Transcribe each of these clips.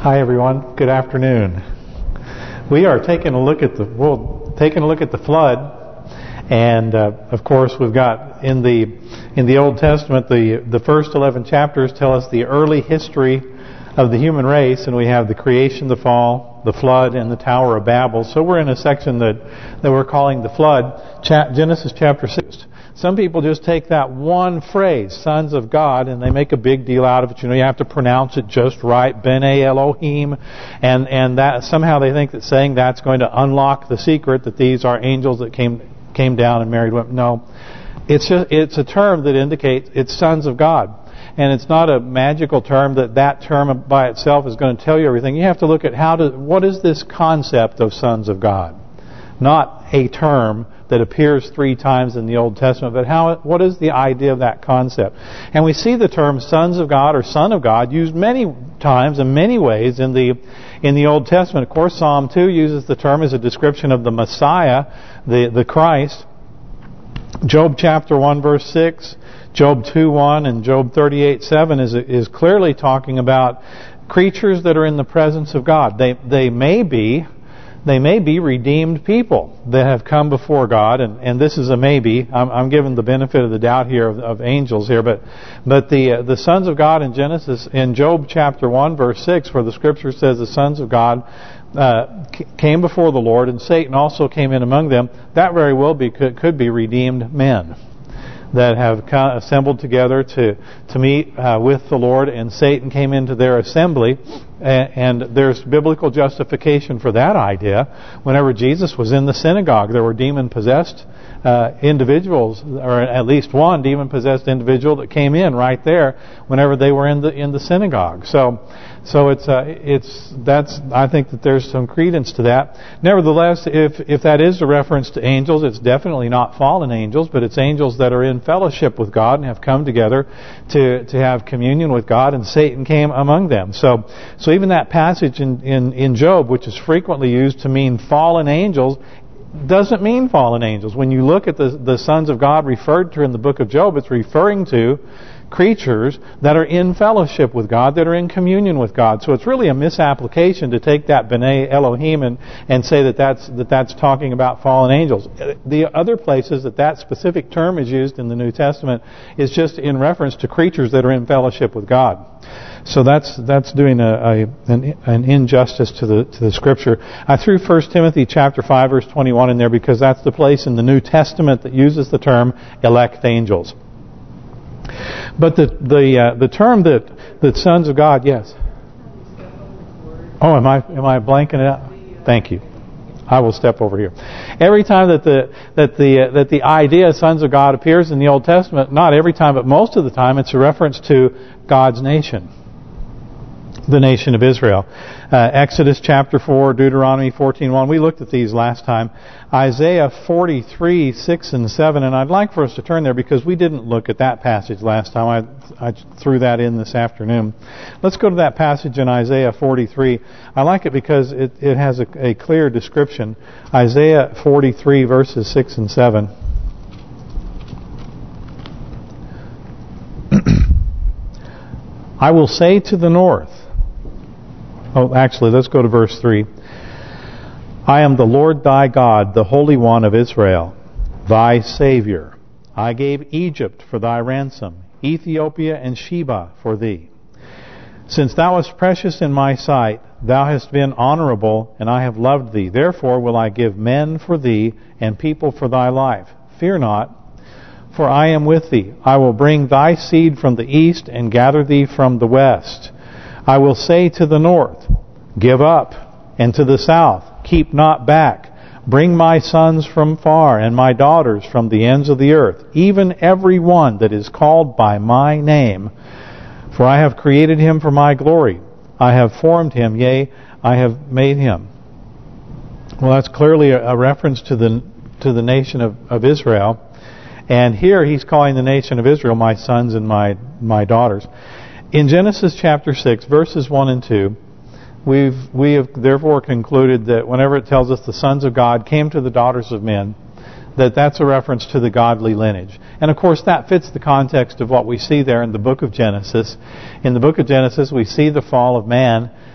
Hi everyone. Good afternoon. We are taking a look at the flood, and of course we've got in the Old Testament the first 11 chapters tell us the early history of the human race, and we have the creation, the fall, the flood, and the Tower of Babel. So we're in a section that we're calling the flood, Genesis chapter 6. Some people just take that one phrase, sons of God, and they make a big deal out of it. You know, you have to pronounce it just right, B'nai Elohim, and that somehow they think that saying that's going to unlock the secret that these are angels that came down and married women. No, it's a term that indicates it's sons of God. And it's not a magical term that term by itself is going to tell you everything. You have to look at what is this concept of sons of God? Not a term that appears 3 times in the Old Testament, but what is the idea of that concept? And we see the term sons of God or son of God used many times in many ways in the Old Testament. Of course, Psalm 2 uses the term as a description of the Messiah, the Christ. Job chapter 1 verse 6, Job 2:1, and Job 38:7 is clearly talking about creatures that are in the presence of God. They may be redeemed people that have come before God, and this is a maybe. I'm giving the benefit of the doubt here of angels here, but the sons of God in Genesis, in Job chapter 1 verse 6, where the Scripture says the sons of God came before the Lord, and Satan also came in among them, that very well could be redeemed men that have assembled together to meet with the Lord, and Satan came into their assembly, and there's biblical justification for that idea. Whenever Jesus was in the synagogue, there were demon-possessed individuals, or at least one demon-possessed individual that came in right there whenever they were in the synagogue. So I think that there's some credence to that. Nevertheless, if that is a reference to angels, it's definitely not fallen angels, but it's angels that are in fellowship with God and have come together to have communion with God, and Satan came among them. So even that passage in Job, which is frequently used to mean fallen angels, doesn't mean fallen angels. When you look at the sons of God referred to in the book of Job, it's referring to creatures that are in fellowship with God, that are in communion with God. So it's really a misapplication to take that B'nai Elohim and say that's talking about fallen angels. The other places that specific term is used in the New Testament is just in reference to creatures that are in fellowship with God. So that's doing an injustice to the Scripture. I threw 1 Timothy chapter 5 verse 21 in there because that's the place in the New Testament that uses the term elect angels. But the term that sons of God, yes. Oh, am I blanking it out? Thank you. I will step over here. Every time that the idea of sons of God appears in the Old Testament, not every time, but most of the time, it's a reference to God's nation, the nation of Israel. Exodus chapter 4, Deuteronomy 14:1. We looked at these last time. Isaiah 43:6 and 7, and I'd like for us to turn there because we didn't look at that passage last time. I threw that in this afternoon. Let's go to that passage in Isaiah 43. I like it because it has a clear description. Isaiah 43 verses 6 and 7. I will say to the north. Oh, actually, let's go to verse 3. I am the Lord thy God, the Holy One of Israel, thy Savior. I gave Egypt for thy ransom, Ethiopia and Sheba for thee. Since thou wast precious in my sight, thou hast been honorable, and I have loved thee. Therefore will I give men for thee, and people for thy life. Fear not, for I am with thee. I will bring thy seed from the east, and gather thee from the west. I will say to the north, give up, and to the south, keep not back. Bring my sons from far, and my daughters from the ends of the earth, even every one that is called by my name. For I have created him for my glory. I have formed him, yea, I have made him. Well, that's clearly a reference to the nation of Israel. And here he's calling the nation of Israel my sons and my daughters. In Genesis chapter 6, verses 1 and 2, we have therefore concluded that whenever it tells us the sons of God came to the daughters of men, that's a reference to the godly lineage. And of course that fits the context of what we see there in the book of Genesis. In the book of Genesis we see the fall of man,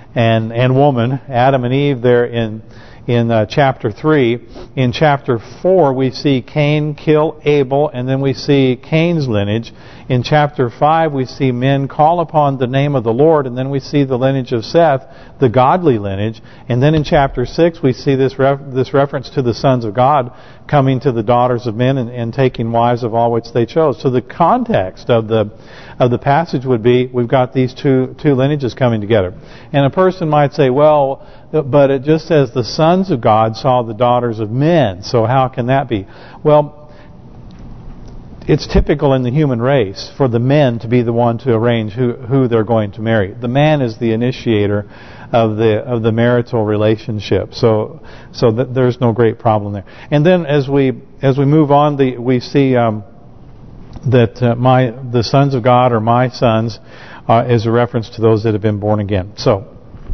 and woman, Adam and Eve, there in chapter 3. In chapter 4, we see Cain kill Abel, and then we see Cain's lineage. In chapter 5, we see men call upon the name of the Lord, and then we see the lineage of Seth, the godly lineage. And then in chapter 6, we see this reference to the sons of God coming to the daughters of men and taking wives of all which they chose. So the context of the passage would be, we've got these two lineages coming together. And a person might say, well, but it just says the sons of God saw the daughters of men, so how can that be? Well, it's typical in the human race for the men to be the one to arrange who they're going to marry. The man is the initiator of the marital relationship, so that there's no great problem there. And then as we move on, we see that the sons of God, or my sons, is a reference to those that have been born again. So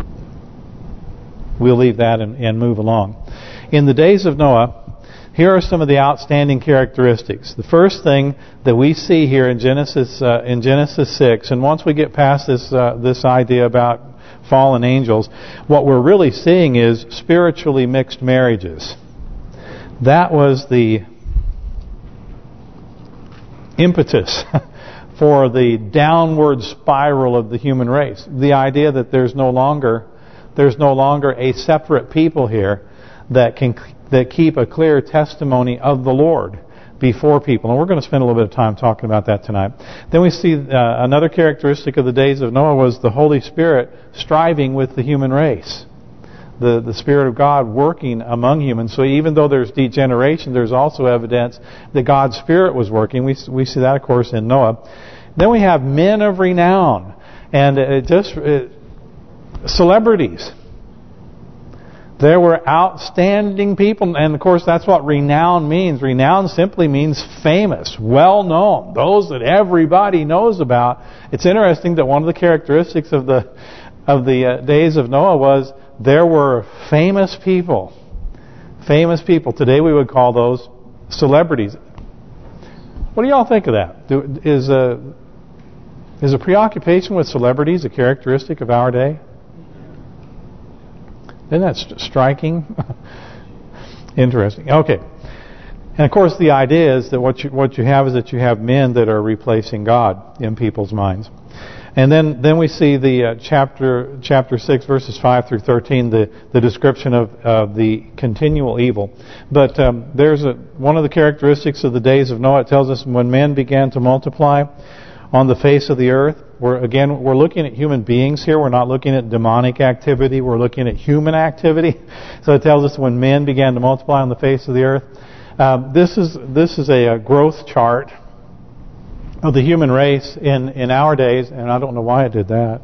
we'll leave that and move along. In the days of Noah, here are some of the outstanding characteristics. The first thing that we see here in Genesis 6, and once we get past this idea about fallen angels, what we're really seeing is spiritually mixed marriages. That was the impetus for the downward spiral of the human race. The idea that there's no longer a separate people here that keep a clear testimony of the Lord before people. And we're going to spend a little bit of time talking about that tonight. Then we see another characteristic of the days of Noah was the Holy Spirit striving with the human race. The Spirit of God working among humans. So even though there's degeneration, there's also evidence that God's Spirit was working. We see that, of course, in Noah. Then we have men of renown. And celebrities. There were outstanding people, and of course that's what renown means. Renown simply means famous, well-known, those that everybody knows about. It's interesting that one of the characteristics of the days of Noah was there were famous people. Famous people. Today we would call those celebrities. What do y'all think of that? Is a preoccupation with celebrities a characteristic of our day? Isn't that striking? Interesting. Okay. And of course the idea is that what you have is that you have men that are replacing God in people's minds. And then we see the chapter 6 verses 5 through 13, the description of the continual evil. But there's one of the characteristics of the days of Noah. It tells us when men began to multiply on the face of the earth. We're looking at human beings here. We're not looking at demonic activity. We're looking at human activity. So it tells us when men began to multiply on the face of the earth. This is a growth chart of the human race in our days, and I don't know why it did that.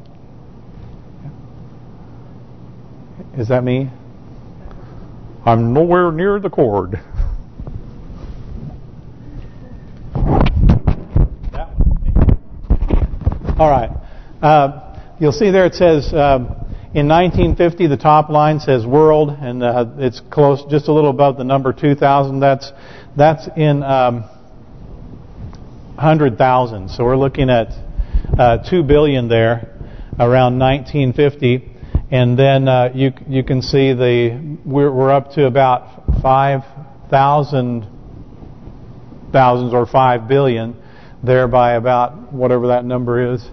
Is that me? I'm nowhere near the cord. All right. You'll see there it says in 1950 the top line says world, and it's close, just a little above the number 2,000. That's in 100,000. So we're looking at 2 billion there around 1950, and then you can see we're up to about 5,000 or 5 billion. There by about whatever that number is.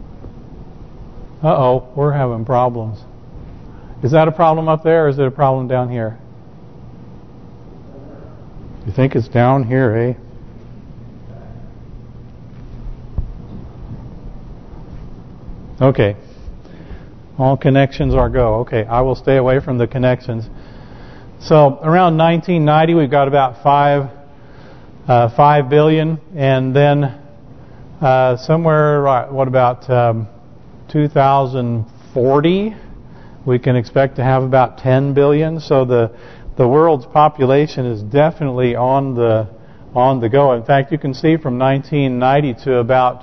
Uh-oh, we're having problems. Is that a problem up there, or is it a problem down here? You think it's down here, eh? Okay. All connections are go. Okay, I will stay away from the connections. So around 1990, we've got about 5 billion, and then somewhere, what about 2040, we can expect to have about 10 billion. So the world's population is definitely on the go. In fact, you can see from 1990 to about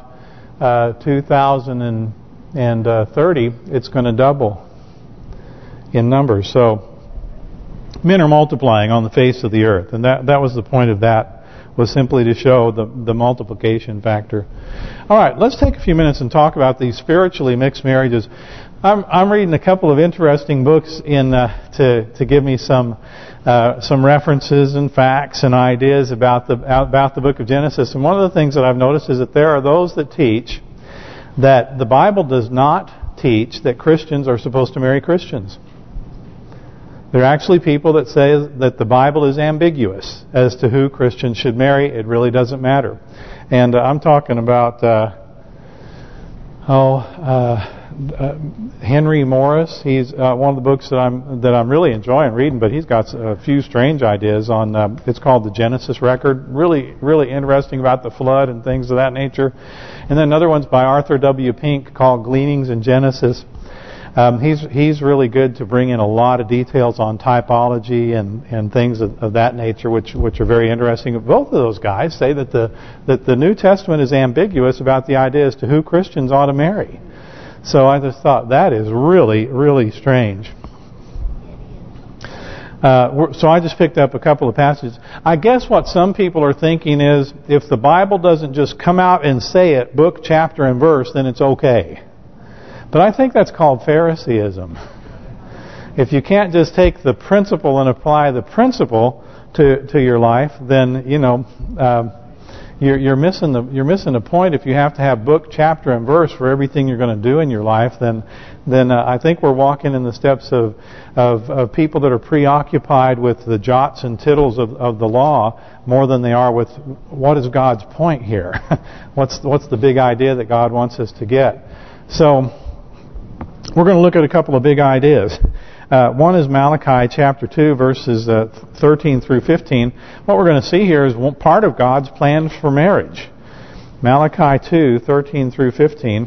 2030, it's going to double in numbers. So men are multiplying on the face of the earth, and that was the point of that was simply to show the multiplication factor. All right, let's take a few minutes and talk about these spiritually mixed marriages. I'm reading a couple of interesting books to give me some references and facts and ideas about the book of Genesis. And one of the things that I've noticed is that there are those that teach that the Bible does not teach that Christians are supposed to marry Christians. There are actually people that say that the Bible is ambiguous as to who Christians should marry. It really doesn't matter. And I'm talking about Henry Morris. He's one of the books that I'm really enjoying reading, but he's got a few strange ideas on. It's called the Genesis Record. Really, really interesting about the flood and things of that nature. And then another one's by Arthur W. Pink called Gleanings in Genesis. He's really good to bring in a lot of details on typology and things of that nature, which are very interesting. Both of those guys say that the New Testament is ambiguous about the idea as to who Christians ought to marry. So I just thought that is really, really strange. So I just picked up a couple of passages. I guess what some people are thinking is, if the Bible doesn't just come out and say it, book, chapter, and verse, then it's okay. But I think that's called Phariseeism. If you can't just take the principle and apply the principle to your life, then you're missing the point. If you have to have book, chapter, and verse for everything you're going to do in your life, then I think we're walking in the steps of people that are preoccupied with the jots and tittles of the law more than they are with what is God's point here. What's the big idea that God wants us to get? So we're going to look at a couple of big ideas. One is Malachi chapter 2, verses 13 through 15. What we're going to see here is part of God's plans for marriage. Malachi 2, 13 through 15.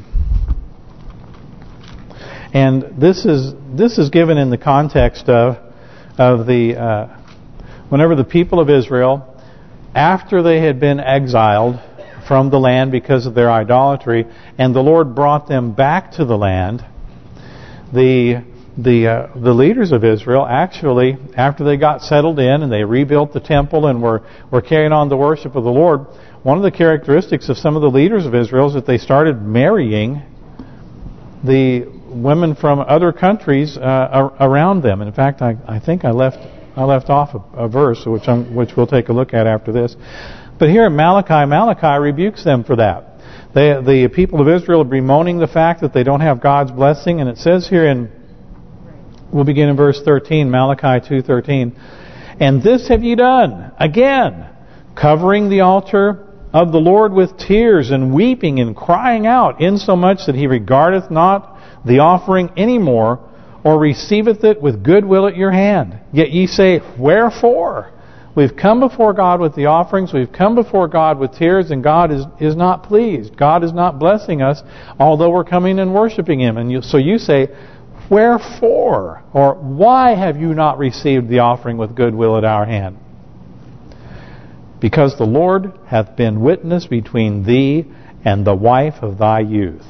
And this is given in the context of the whenever the people of Israel, after they had been exiled from the land because of their idolatry, and the Lord brought them back to the land, the leaders of Israel actually, after they got settled in and they rebuilt the temple and were carrying on the worship of the Lord, one of the characteristics of some of the leaders of Israel is that they started marrying the women from other countries around them. And in fact, I think I left off a verse which we'll take a look at after this. But here in Malachi rebukes them for that. The people of Israel are bemoaning the fact that they don't have God's blessing, and it says here we'll begin in verse 13, Malachi 2:13, "And this have ye done, again, covering the altar of the Lord with tears, and weeping and crying out, insomuch that he regardeth not the offering any more, or receiveth it with goodwill at your hand. Yet ye say, Wherefore? We've come before God with the offerings. We've come before God with tears, and God is not pleased. God is not blessing us, although we're coming and worshiping Him. And so you say, Wherefore? Or why have you not received the offering with goodwill at our hand? Because the Lord hath been witness between thee and the wife of thy youth,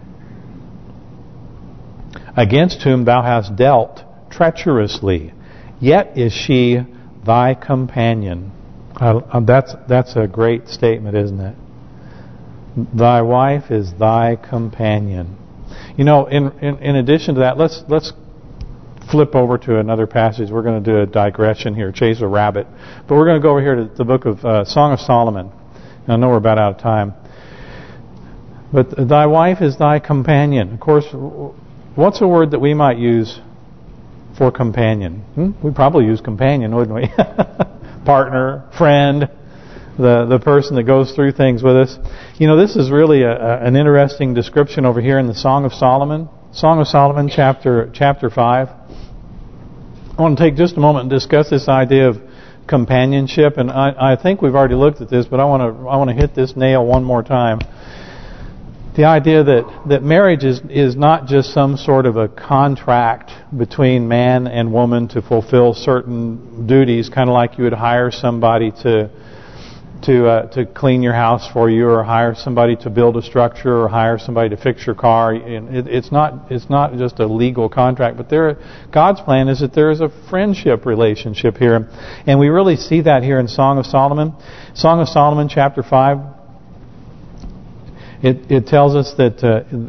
against whom thou hast dealt treacherously. Yet is she thy companion." That's a great statement, isn't it? Thy wife is thy companion. In addition to that, let's flip over to another passage. We're going to do a digression here, chase a rabbit. But we're going to go over here to the book of Song of Solomon. And I know we're about out of time. But thy wife is thy companion. Of course, what's a word that we might use for companion? We'd probably use companion, wouldn't we? Partner, friend, the person that goes through things with us. This is really an interesting description over here in the Song of Solomon. Song of Solomon, chapter 5. I want to take just a moment and discuss this idea of companionship. And I think we've already looked at this, but I want to hit this nail one more time. The idea that marriage is not just some sort of a contract between man and woman to fulfill certain duties, kind of like you would hire somebody to to clean your house for you, or hire somebody to build a structure, or hire somebody to fix your car. It's not just a legal contract, but God's plan is that there is a friendship relationship here, and we really see that here in Song of Solomon. Song of Solomon, chapter 5. It tells us that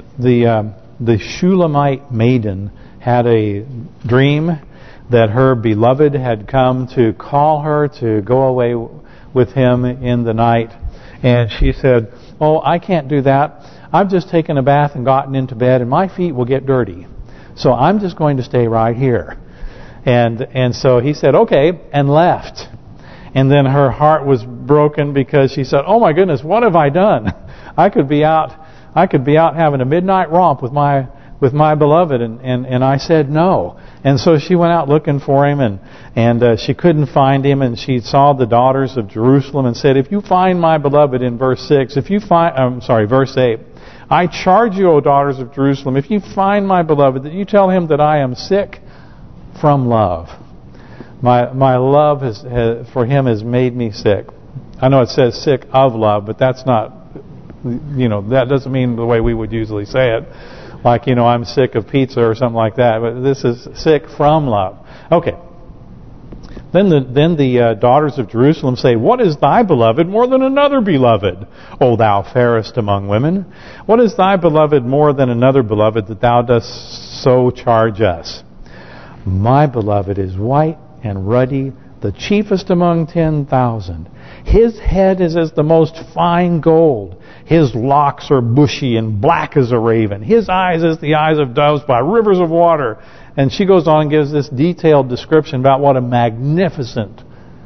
the Shulamite maiden had a dream that her beloved had come to call her to go away with him in the night. And she said, "Oh, I can't do that. I've just taken a bath and gotten into bed, and my feet will get dirty. So I'm just going to stay right here." And so he said, "Okay," and left. And then her heart was broken because she said, "Oh my goodness, what have I done? I could be out having a midnight romp with my beloved, and I said no." And so she went out looking for him, and she couldn't find him, and she saw the daughters of Jerusalem and said, "If you find my beloved," in verse 6, verse 8, "I charge you, O daughters of Jerusalem, if you find my beloved, that you tell him that I am sick from love. My love for him has made me sick." I know it says sick of love, but that's not, that doesn't mean the way we would usually say it. Like, I'm sick of pizza or something like that. But this is sick from love. Okay. Then the daughters of Jerusalem say, "What is thy beloved more than another beloved, O thou fairest among women? What is thy beloved more than another beloved, that thou dost so charge us? My beloved is white and ruddy, the chiefest among 10,000. His head is as the most fine gold. His locks are bushy and black as a raven. His eyes as the eyes of doves by rivers of water." And she goes on and gives this detailed description about what a magnificent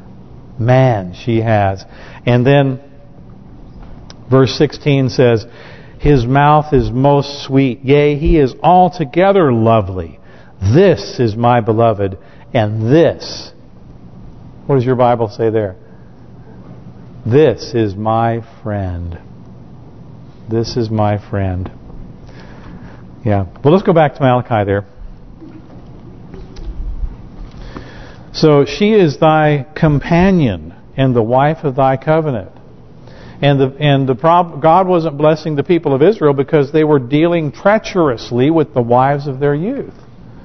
man she has. And then verse 16 says, "His mouth is most sweet, yea, he is altogether lovely. This is my beloved, and this," what does your Bible say there? "This is my friend." This is my friend. Yeah. Well, let's go back to Malachi there. "So she is thy companion and the wife of thy covenant." And the problem, God wasn't blessing the people of Israel because they were dealing treacherously with the wives of their youth.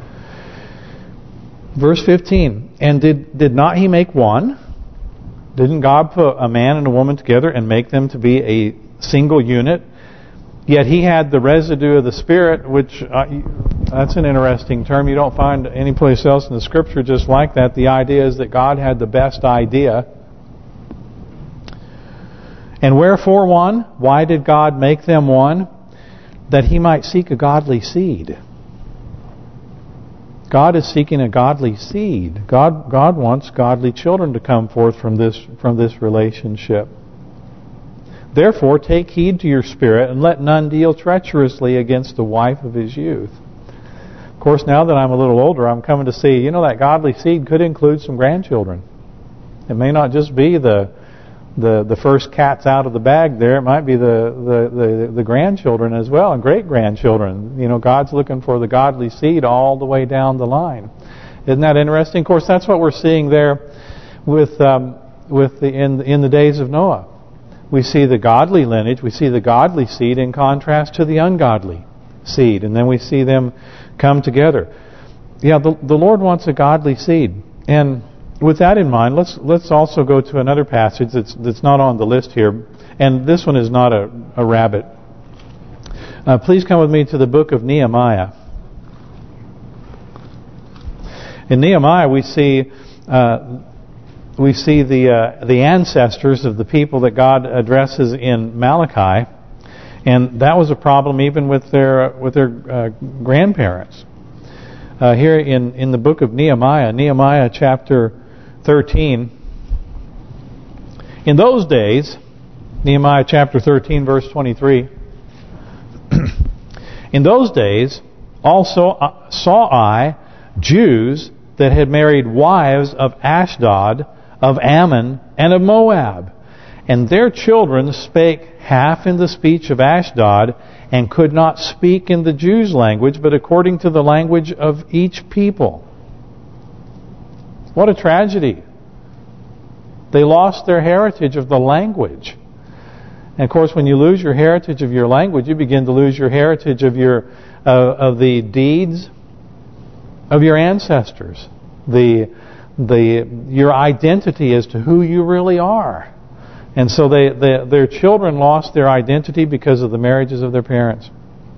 Verse 15, "And did not he make one?" Didn't God put a man and a woman together and make them to be a single unit? Yet he had the residue of the Spirit, which that's an interesting term. You don't find any place else in the Scripture just like that. The idea is that God had the best idea. "And wherefore one?" Why did God make them one? "That he might seek a godly seed." God is seeking a godly seed. God wants godly children to come forth from this relationship. "Therefore take heed to your spirit, and let none deal treacherously against the wife of his youth." Of course, now that I'm a little older, I'm coming to see, that godly seed could include some grandchildren. It may not just be the first cats out of the bag there. It might be the grandchildren as well, and great-grandchildren. God's looking for the godly seed all the way down the line. Isn't that interesting? Of course, that's what we're seeing there in the days of Noah. We see the godly lineage, we see the godly seed in contrast to the ungodly seed, and then we see them come together. Yeah, the Lord wants a godly seed, and with that in mind, let's also go to another passage that's not on the list here, and this one is not a rabbit. Please come with me to the book of Nehemiah. In Nehemiah, we see the ancestors of the people that God addresses in Malachi, and that was a problem even with their grandparents. Here in the book of Nehemiah chapter 13. In those days, Nehemiah chapter 13 verse 23. "In those days also saw I Jews that had married wives of Ashdod, of Ammon, and of Moab. And their children spake half in the speech of Ashdod, and could not speak in the Jews' language, but according to the language of each people." What a tragedy. They lost their heritage of the language. And of course, when you lose your heritage of your language, you begin to lose your heritage of your of the deeds of your ancestors. Your identity as to who you really are. And so their children lost their identity because of the marriages of their parents.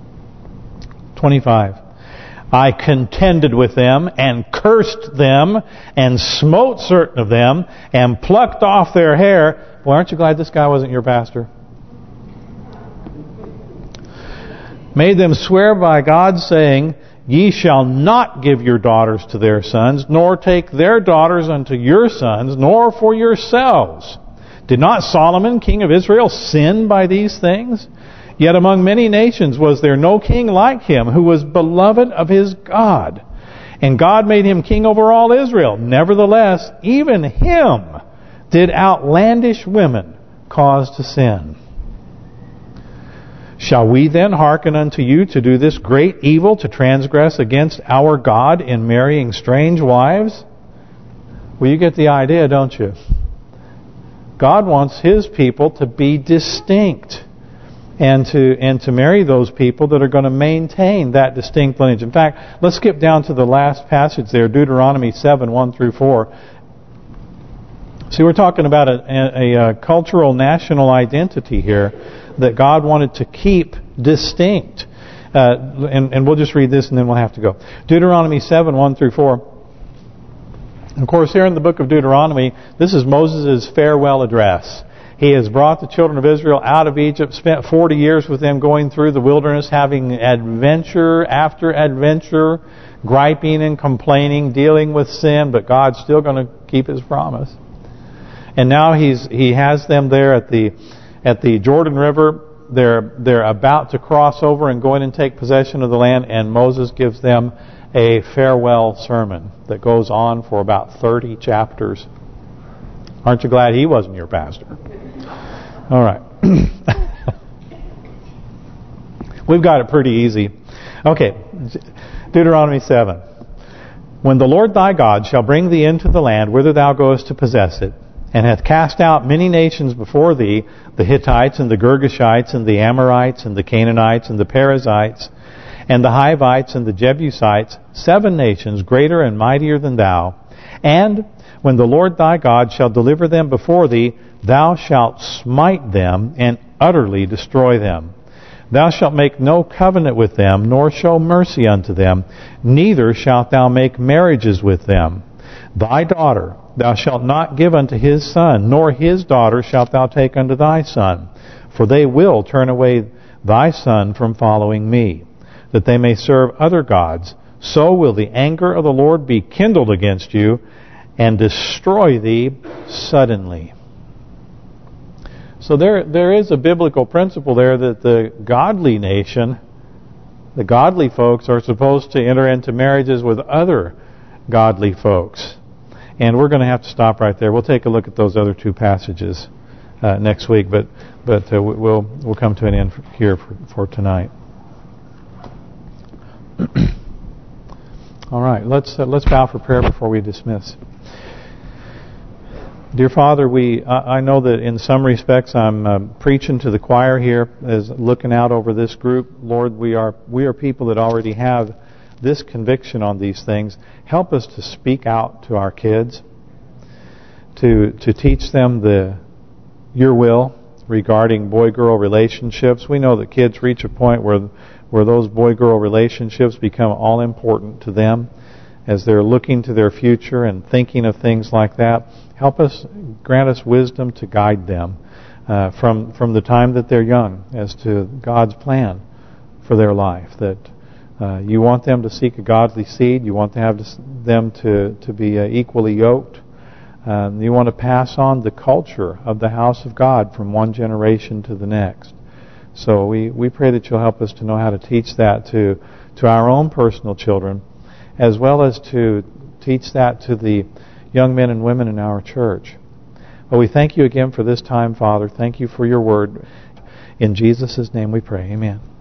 25. I contended with them and cursed them and smote certain of them and plucked off their hair. Boy, aren't you glad this guy wasn't your pastor? Made them swear by God, saying, Ye shall not give your daughters to their sons, nor take their daughters unto your sons, nor for yourselves. Did not Solomon, king of Israel, sin by these things? Yet among many nations was there no king like him, who was beloved of his God. And God made him king over all Israel. Nevertheless, even him did outlandish women cause to sin. Shall we then hearken unto you to do this great evil, to transgress against our God in marrying strange wives? Well, you get the idea, don't you? God wants His people to be distinct and to marry those people that are going to maintain that distinct lineage. In fact, let's skip down to the last passage there, Deuteronomy 7, 1 through 4. See, we're talking about a cultural national identity here that God wanted to keep distinct. And we'll just read this and then we'll have to go. Deuteronomy 7, 1 through 4. Of course, here in the book of Deuteronomy, this is Moses' farewell address. He has brought the children of Israel out of Egypt, spent 40 years with them going through the wilderness, having adventure after adventure, griping and complaining, dealing with sin, but God's still going to keep His promise. And now He has them there at the Jordan River. They're about to cross over and go in and take possession of the land, and Moses gives them a farewell sermon that goes on for about 30 chapters. Aren't you glad he wasn't your pastor? All right. We've got it pretty easy. Okay, Deuteronomy 7. When the Lord thy God shall bring thee into the land whither thou goest to possess it, and hath cast out many nations before thee, the Hittites and the Girgashites and the Amorites and the Canaanites and the Perizzites and the Hivites and the Jebusites, 7 nations greater and mightier than thou. And when the Lord thy God shall deliver them before thee, thou shalt smite them and utterly destroy them. Thou shalt make no covenant with them, nor show mercy unto them, neither shalt thou make marriages with them. Thy daughter thou shalt not give unto his son, nor his daughter shalt thou take unto thy son. For they will turn away thy son from following me, that they may serve other gods. So will the anger of the Lord be kindled against you, and destroy thee suddenly. So there is a biblical principle there that the godly nation, the godly folks, are supposed to enter into marriages with other godly folks. And we're going to have to stop right there. We'll take a look at those other 2 passages next week, but we'll come to an end here for tonight. All right, let's bow for prayer before we dismiss. Dear Father, I know that in some respects I'm preaching to the choir here as looking out over this group. Lord, we are people that already have this conviction on these things. Help us to speak out to our kids, to teach them your will regarding boy-girl relationships. We know that kids reach a point where those boy-girl relationships become all important to them as they're looking to their future and thinking of things like that. Help us, grant us wisdom to guide them from the time that they're young as to God's plan for their life. That you want them to seek a godly seed. You want to have them to be equally yoked. You want to pass on the culture of the house of God from one generation to the next. So we pray that you'll help us to know how to teach that to our own personal children, as well as to teach that to the young men and women in our church. Well, we thank you again for this time, Father. Thank you for your word. In Jesus' name we pray. Amen.